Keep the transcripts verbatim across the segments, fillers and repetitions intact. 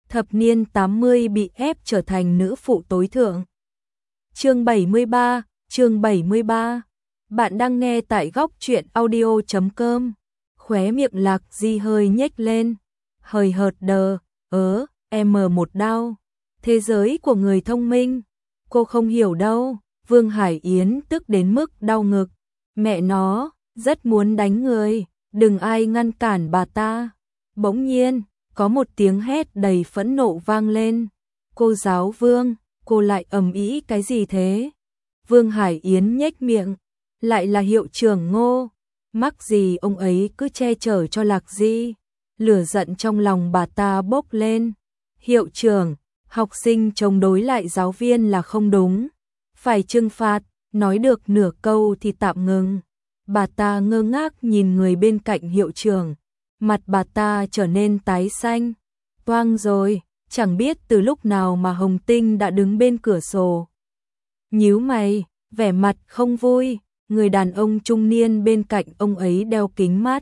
thập niên tám mươi bị ép trở thành nữ phụ tối thượng. Chương bảy mươi ba, chương bảy mươi ba. Bạn đang nghe tại góc truyện audio chấm com. Khóe miệng Lạc Di hơi nhếch lên, hời hợt đờ, ớ, em một đau. Thế giới của người thông minh, cô không hiểu đâu. Vương Hải Yến tức đến mức đau ngực. Mẹ nó, rất muốn đánh người, đừng ai ngăn cản bà ta. Bỗng nhiên, có một tiếng hét đầy phẫn nộ vang lên. Cô giáo Vương, cô lại ầm ĩ cái gì thế? Vương Hải Yến nhếch miệng, lại là hiệu trưởng Ngô. Mắc gì ông ấy cứ che chở cho Lạc Di. Lửa giận trong lòng bà ta bốc lên. Hiệu trưởng, học sinh chống đối lại giáo viên là không đúng, phải trừng phạt. Nói được nửa câu thì tạm ngừng. Bà ta ngơ ngác nhìn người bên cạnh hiệu trưởng. Mặt bà ta trở nên tái xanh. Toang rồi, chẳng biết từ lúc nào mà Hồng Tinh đã đứng bên cửa sổ. Nhíu mày, vẻ mặt không vui. Người đàn ông trung niên bên cạnh ông ấy đeo kính mát,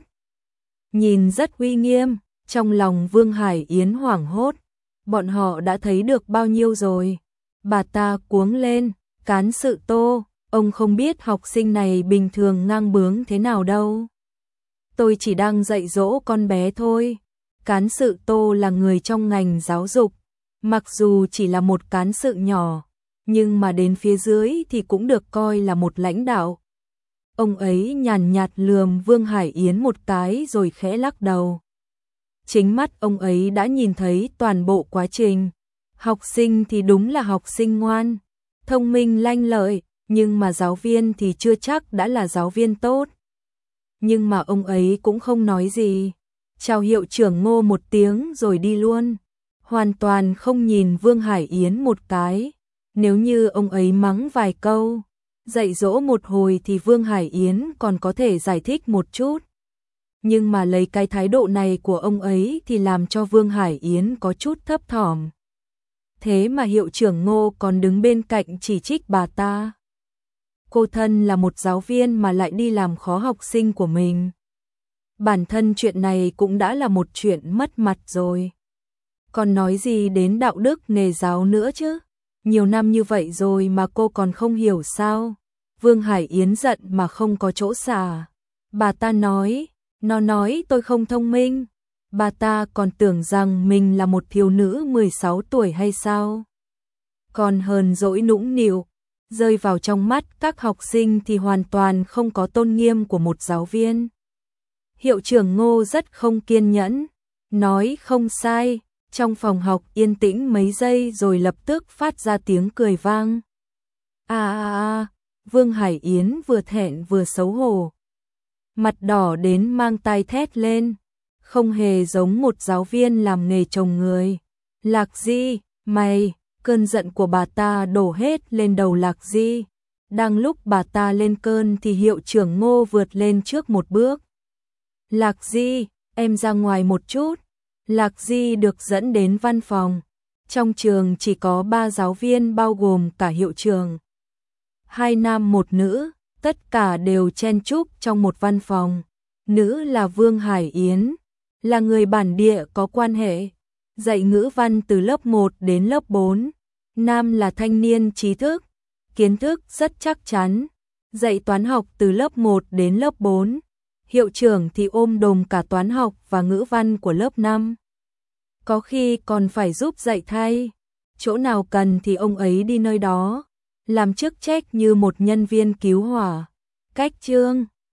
nhìn rất uy nghiêm. Trong lòng Vương Hải Yến hoảng hốt. Bọn họ đã thấy được bao nhiêu rồi? Bà ta cuống lên. Cán sự Tô, ông không biết học sinh này bình thường ngang bướng thế nào đâu. Tôi chỉ đang dạy dỗ con bé thôi. Cán sự Tô là người trong ngành giáo dục, mặc dù chỉ là một cán sự nhỏ, nhưng mà đến phía dưới thì cũng được coi là một lãnh đạo. Ông ấy nhàn nhạt lườm Vương Hải Yến một cái rồi khẽ lắc đầu. Chính mắt ông ấy đã nhìn thấy toàn bộ quá trình. Học sinh thì đúng là học sinh ngoan, thông minh lanh lợi, nhưng mà giáo viên thì chưa chắc đã là giáo viên tốt. Nhưng mà ông ấy cũng không nói gì, chào hiệu trưởng Ngô một tiếng rồi đi luôn, hoàn toàn không nhìn Vương Hải Yến một cái. Nếu như ông ấy mắng vài câu, dạy dỗ một hồi thì Vương Hải Yến còn có thể giải thích một chút. Nhưng mà lấy cái thái độ này của ông ấy thì làm cho Vương Hải Yến có chút thấp thỏm. Thế mà hiệu trưởng Ngô còn đứng bên cạnh chỉ trích bà ta. Cô thân là một giáo viên mà lại đi làm khó học sinh của mình. Bản thân chuyện này cũng đã là một chuyện mất mặt rồi. Còn nói gì đến đạo đức nghề giáo nữa chứ? Nhiều năm như vậy rồi mà cô còn không hiểu sao? Vương Hải Yến giận mà không có chỗ xả. Bà ta nói, nó nói tôi không thông minh. Bà ta còn tưởng rằng mình là một thiếu nữ mười sáu tuổi hay sao? Còn hờn dỗi nũng nịu, rơi vào trong mắt các học sinh thì hoàn toàn không có tôn nghiêm của một giáo viên. Hiệu trưởng Ngô rất không kiên nhẫn, nói không sai. Trong phòng học yên tĩnh mấy giây rồi lập tức phát ra tiếng cười vang. À à à, Vương Hải Yến vừa thẹn vừa xấu hổ, mặt đỏ đến mang tai thét lên. Không hề giống một giáo viên làm nghề chồng người. Lạc Di, mày, cơn giận của bà ta đổ hết lên đầu Lạc Di. Đang lúc bà ta lên cơn thì hiệu trưởng Ngô vượt lên trước một bước. Lạc Di, em ra ngoài một chút. Lạc Di được dẫn đến văn phòng. Trong trường chỉ có ba giáo viên bao gồm cả hiệu trưởng. Hai nam một nữ, tất cả đều chen chúc trong một văn phòng. Nữ là Vương Hải Yến, là người bản địa có quan hệ, dạy ngữ văn từ lớp một đến lớp bốn. Nam là thanh niên trí thức, kiến thức rất chắc chắn, dạy toán học từ lớp một đến lớp bốn. Hiệu trưởng thì ôm đồm cả toán học và ngữ văn của lớp năm. Có khi còn phải giúp dạy thay, chỗ nào cần thì ông ấy đi nơi đó, làm chức trách như một nhân viên cứu hỏa. Cách chương